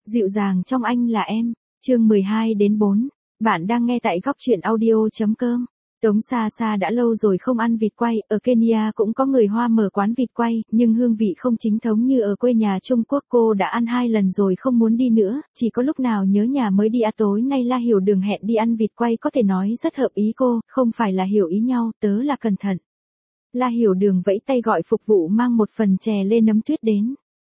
Dịu dàng trong anh là em. Chương 12 đến 4. Bạn đang nghe tại góc truyện audio.com. Tống Sa Sa đã lâu rồi không ăn vịt quay, ở Kenya cũng có người Hoa mở quán vịt quay, nhưng hương vị không chính thống như ở quê nhà Trung Quốc. Cô đã ăn 2 lần rồi không muốn đi nữa, chỉ có lúc nào nhớ nhà mới đi. Tối nay La Hiểu Đường hẹn đi ăn vịt quay, có thể nói rất hợp ý cô, không phải là hiểu ý nhau, tớ là cẩn thận. La Hiểu Đường vẫy tay gọi phục vụ mang một phần chè lê nấm tuyết đến.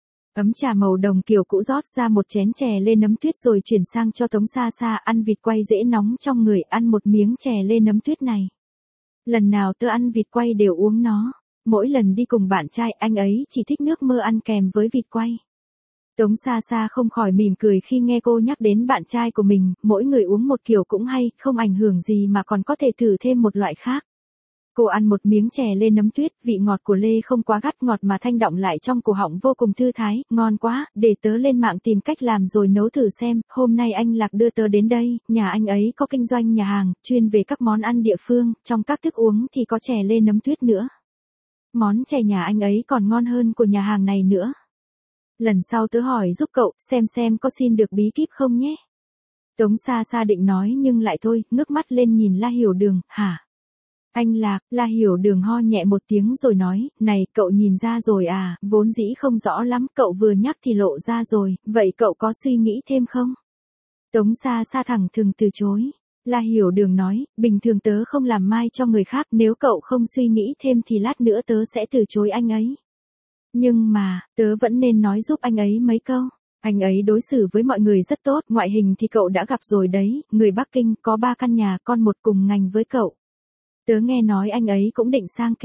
Ấm trà màu đồng kiểu cũ rót ra một chén chè lê nấm tuyết rồi chuyển sang cho Tống Sa Sa. Ăn vịt quay dễ nóng trong người, ăn một miếng chè lê nấm tuyết này. Lần nào tớ ăn vịt quay đều uống nó. Mỗi lần đi cùng bạn trai, anh ấy chỉ thích nước mơ ăn kèm với vịt quay. Tống Sa Sa không khỏi mỉm cười khi nghe cô nhắc đến bạn trai của mình. Mỗi người uống một kiểu cũng hay, không ảnh hưởng gì mà còn có thể thử thêm một loại khác. Cô ăn một miếng chè lê nấm tuyết, vị ngọt của lê không quá gắt, ngọt mà thanh đọng lại trong cổ họng, vô cùng thư thái, ngon quá, để tớ lên mạng tìm cách làm rồi nấu thử xem. Hôm nay anh Lạc đưa tớ đến đây, nhà anh ấy có kinh doanh nhà hàng, chuyên về các món ăn địa phương, trong các thức uống thì có chè lê nấm tuyết nữa. Món chè nhà anh ấy còn ngon hơn của nhà hàng này nữa. Lần sau tớ hỏi giúp cậu, xem có xin được bí kíp không nhé. Tống Sa Sa định nói nhưng lại thôi, ngước mắt lên nhìn La Hiểu Đường, hả? Anh Lạc, La Hiểu Đường ho nhẹ một tiếng rồi nói, này, cậu nhìn ra rồi à, vốn dĩ không rõ lắm, cậu vừa nhắc thì lộ ra rồi, vậy cậu có suy nghĩ thêm không? Tống Sa Sa thẳng thừng từ chối. La Hiểu Đường nói, bình thường tớ không làm mai cho người khác, nếu cậu không suy nghĩ thêm thì lát nữa tớ sẽ từ chối anh ấy. Nhưng mà, tớ vẫn nên nói giúp anh ấy mấy câu. Anh ấy đối xử với mọi người rất tốt, ngoại hình thì cậu đã gặp rồi đấy, người Bắc Kinh, có 3 căn nhà, con một cùng ngành với cậu. Tớ nghe nói anh ấy cũng định sang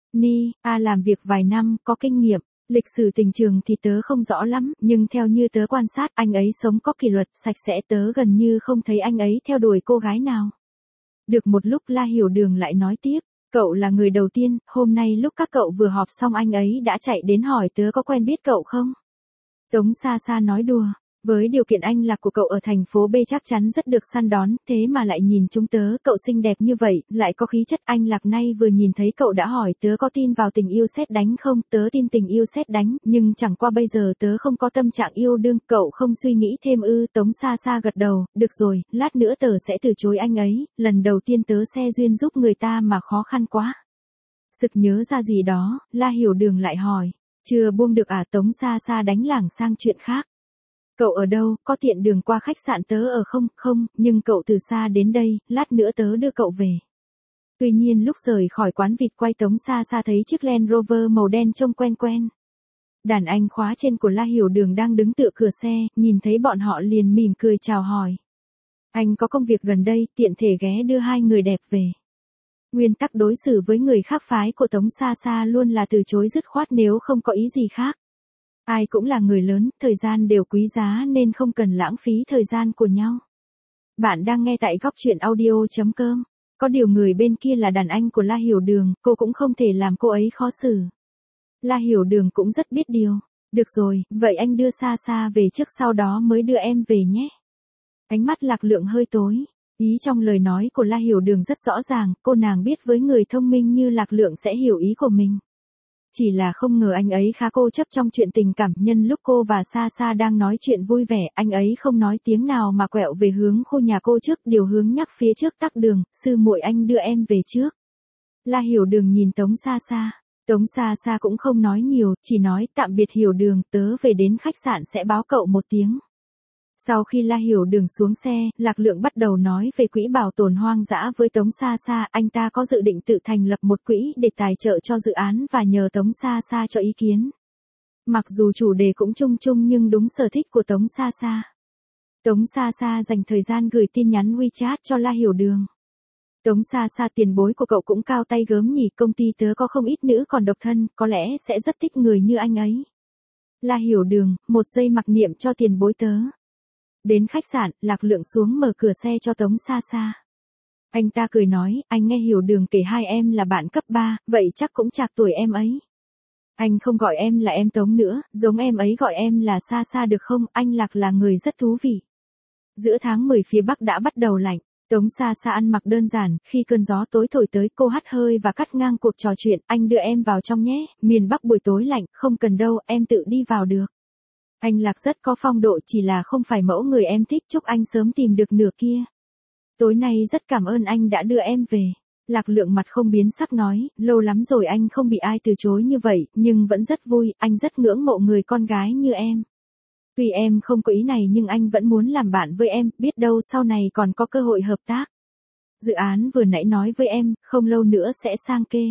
Kenya làm việc vài năm, có kinh nghiệm. Lịch sử tình trường thì tớ không rõ lắm, nhưng theo như tớ quan sát, anh ấy sống có kỷ luật, sạch sẽ, tớ gần như không thấy anh ấy theo đuổi cô gái nào. Được một lúc La Hiểu Đường lại nói tiếp, cậu là người đầu tiên, hôm nay lúc các cậu vừa họp xong anh ấy đã chạy đến hỏi tớ có quen biết cậu không? Tống Sa Sa nói đùa. Với điều kiện anh Lạc của cậu ở thành phố B chắc chắn rất được săn đón, thế mà lại nhìn chúng tớ, cậu xinh đẹp như vậy, lại có khí chất. Anh Lạc nay vừa nhìn thấy cậu đã hỏi tớ có tin vào tình yêu sét đánh không, tớ tin tình yêu sét đánh, nhưng chẳng qua bây giờ tớ không có tâm trạng yêu đương, cậu không suy nghĩ thêm ư? Tống Sa Sa gật đầu, được rồi, lát nữa tớ sẽ từ chối anh ấy, lần đầu tiên tớ xe duyên giúp người ta mà khó khăn quá. Sực nhớ ra gì đó, La Hiểu Đường lại hỏi, chưa buông được à? Tống Sa Sa đánh lảng sang chuyện khác. Cậu ở đâu, có tiện đường qua khách sạn tớ ở không? Không, nhưng cậu từ xa đến đây, lát nữa tớ đưa cậu về. Tuy nhiên lúc rời khỏi quán vịt quay, Tống Sa Sa thấy chiếc Land Rover màu đen trông quen quen. Đàn anh khóa trên của La Hiểu Đường đang đứng tựa cửa xe, nhìn thấy bọn họ liền mỉm cười chào hỏi. Anh có công việc gần đây, tiện thể ghé đưa 2 người đẹp về. Nguyên tắc đối xử với người khác phái của Tống Sa Sa luôn là từ chối dứt khoát nếu không có ý gì khác. Ai cũng là người lớn, thời gian đều quý giá nên không cần lãng phí thời gian của nhau. Bạn đang nghe tại góc truyện audio.com. Có điều người bên kia là đàn anh của La Hiểu Đường, cô cũng không thể làm cô ấy khó xử. La Hiểu Đường cũng rất biết điều. Được rồi, vậy anh đưa Sa Sa về trước sau đó mới đưa em về nhé. Ánh mắt Lạc Lượng hơi tối. Ý trong lời nói của La Hiểu Đường rất rõ ràng, cô nàng biết với người thông minh như Lạc Lượng sẽ hiểu ý của mình. Chỉ là không ngờ anh ấy khá cố chấp trong chuyện tình cảm. Nhân lúc cô và Sa Sa đang nói chuyện vui vẻ, anh ấy không nói tiếng nào mà quẹo về hướng khu nhà cô trước, điều hướng nhắc phía trước tắc đường, sư muội anh đưa em về trước. La Hiểu Đường nhìn Tống Sa Sa. Tống Sa Sa cũng không nói nhiều, chỉ nói tạm biệt Hiểu Đường, tớ về đến khách sạn sẽ báo cậu một tiếng. Sau khi La Hiểu Đường xuống xe, Lạc Lượng bắt đầu nói về quỹ bảo tồn hoang dã với Tống Sa Sa. Anh ta có dự định tự thành lập một quỹ để tài trợ cho dự án và nhờ Tống Sa Sa cho ý kiến. Mặc dù chủ đề cũng chung chung nhưng đúng sở thích của Tống Sa Sa. Tống Sa Sa dành thời gian gửi tin nhắn WeChat cho La Hiểu Đường. Tống Sa Sa, tiền bối của cậu cũng cao tay gớm nhỉ, công ty tớ có không ít nữ còn độc thân, có lẽ sẽ rất thích người như anh ấy. La Hiểu Đường, 1 giây mặc niệm cho tiền bối tớ. Đến khách sạn, Lạc Lượng xuống mở cửa xe cho Tống Sa Sa. Anh ta cười nói, anh nghe Hiểu Đường kể 2 em là bạn cấp 3, vậy chắc cũng chạc tuổi em ấy. Anh không gọi em là em Tống nữa, giống em ấy gọi em là Sa Sa được không? Anh Lạc là người rất thú vị. Giữa tháng 10 phía Bắc đã bắt đầu lạnh. Tống Sa Sa ăn mặc đơn giản, khi cơn gió tối thổi tới cô hắt hơi và cắt ngang cuộc trò chuyện, anh đưa em vào trong nhé, miền Bắc buổi tối lạnh, không cần đâu, em tự đi vào được. Anh Lạc rất có phong độ, chỉ là không phải mẫu người em thích, chúc anh sớm tìm được nửa kia. Tối nay rất cảm ơn anh đã đưa em về. Lạc Lượng mặt không biến sắc nói, lâu lắm rồi anh không bị ai từ chối như vậy, nhưng vẫn rất vui, anh rất ngưỡng mộ người con gái như em. Tuy em không có ý này nhưng anh vẫn muốn làm bạn với em, biết đâu sau này còn có cơ hội hợp tác. Dự án vừa nãy nói với em, không lâu nữa sẽ sang kê.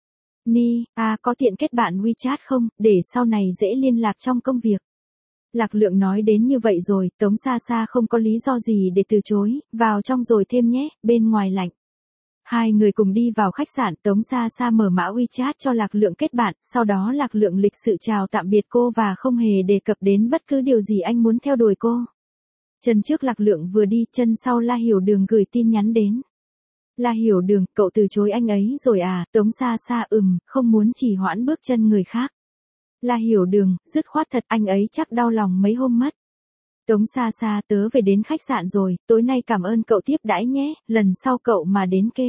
Ni, có tiện kết bạn WeChat không, để sau này dễ liên lạc trong công việc. Lạc Lượng nói đến như vậy rồi, Tống Sa Sa không có lý do gì để từ chối, vào trong rồi thêm nhé, bên ngoài lạnh. Hai người cùng đi vào khách sạn, Tống Sa Sa mở mã WeChat cho Lạc Lượng kết bạn, sau đó Lạc Lượng lịch sự chào tạm biệt cô và không hề đề cập đến bất cứ điều gì anh muốn theo đuổi cô. Chân trước Lạc Lượng vừa đi, chân sau La Hiểu Đường gửi tin nhắn đến. La Hiểu Đường, cậu từ chối anh ấy rồi à? Tống Sa Sa không muốn trì hoãn bước chân người khác. La Hiểu Đường, dứt khoát thật, anh ấy chắc đau lòng mấy hôm mất. Tống Sa Sa, tớ về đến khách sạn rồi, tối nay cảm ơn cậu tiếp đãi nhé, lần sau cậu mà đến kê.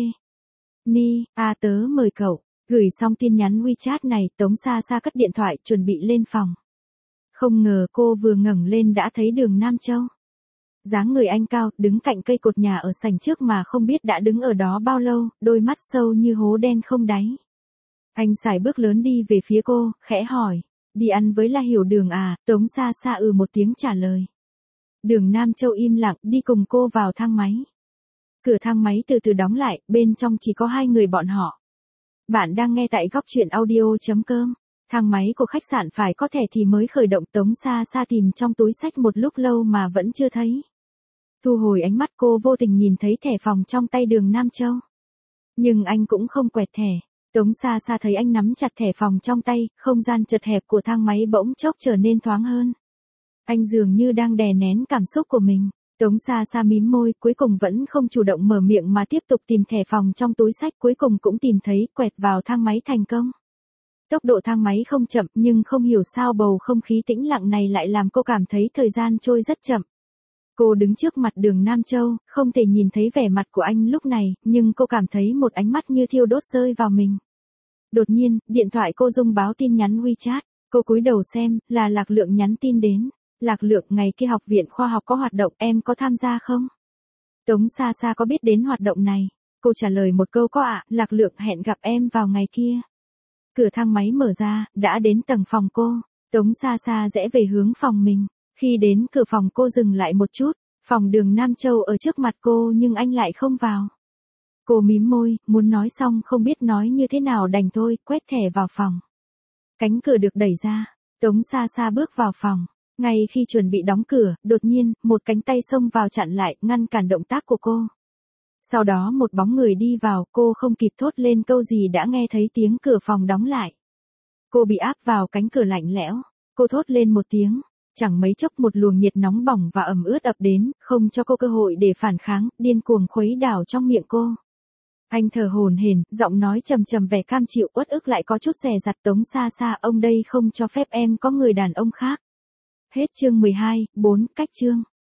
Ni, tớ mời cậu. Gửi xong tin nhắn WeChat này, Tống Sa Sa cất điện thoại, chuẩn bị lên phòng. Không ngờ cô vừa ngẩng lên đã thấy Đường Nam Châu. Dáng người anh cao, đứng cạnh cây cột nhà ở sảnh trước mà không biết đã đứng ở đó bao lâu, đôi mắt sâu như hố đen không đáy. Anh xài bước lớn đi về phía cô, khẽ hỏi, đi ăn với La Hiểu Đường à? Tống Sa Sa một tiếng trả lời. Đường Nam Châu im lặng, đi cùng cô vào thang máy. Cửa thang máy từ từ đóng lại, bên trong chỉ có hai người bọn họ. Bạn đang nghe tại góc truyện audio.com. Thang máy của khách sạn phải có thẻ thì mới khởi động. Tống Sa Sa tìm trong túi xách một lúc lâu mà vẫn chưa thấy. Thu hồi ánh mắt, cô vô tình nhìn thấy thẻ phòng trong tay Đường Nam Châu. Nhưng anh cũng không quẹt thẻ. Tống Sa Sa thấy anh nắm chặt thẻ phòng trong tay, không gian chật hẹp của thang máy bỗng chốc trở nên thoáng hơn. Anh dường như đang đè nén cảm xúc của mình. Tống Sa Sa mím môi, cuối cùng vẫn không chủ động mở miệng mà tiếp tục tìm thẻ phòng trong túi xách, cuối cùng cũng tìm thấy, quẹt vào thang máy thành công. Tốc độ thang máy không chậm, nhưng không hiểu sao bầu không khí tĩnh lặng này lại làm cô cảm thấy thời gian trôi rất chậm. Cô đứng trước mặt Đường Nam Châu, không thể nhìn thấy vẻ mặt của anh lúc này, nhưng cô cảm thấy một ánh mắt như thiêu đốt rơi vào mình. Đột nhiên, điện thoại cô rung báo tin nhắn WeChat. Cô cúi đầu xem, là Lạc Lượng nhắn tin đến. Lạc Lượng, ngày kia học viện khoa học có hoạt động, em có tham gia không? Tống Sa Sa có biết đến hoạt động này? Cô trả lời một câu có ạ. Lạc Lượng, hẹn gặp em vào ngày kia. Cửa thang máy mở ra, đã đến tầng phòng cô. Tống Sa Sa rẽ về hướng phòng mình. Khi đến cửa phòng cô dừng lại một chút. Phòng Đường Nam Châu ở trước mặt cô nhưng anh lại không vào. Cô mím môi, muốn nói xong không biết nói như thế nào đành thôi, quét thẻ vào phòng. Cánh cửa được đẩy ra. Tống Sa Sa bước vào phòng. Ngay khi chuẩn bị đóng cửa, đột nhiên, một cánh tay xông vào chặn lại, ngăn cản động tác của cô. Sau đó một bóng người đi vào, cô không kịp thốt lên câu gì đã nghe thấy tiếng cửa phòng đóng lại. Cô bị áp vào cánh cửa lạnh lẽo. Cô thốt lên một tiếng. Chẳng mấy chốc một luồng nhiệt nóng bỏng và ẩm ướt ập đến, không cho cô cơ hội để phản kháng, điên cuồng khuấy đảo trong miệng cô. Anh thở hổn hển, giọng nói trầm trầm vẻ cam chịu, uất ức lại có chút dè dặt. Tống Sa Sa, ông đây không cho phép em có người đàn ông khác. Hết chương 12, 4, cách chương.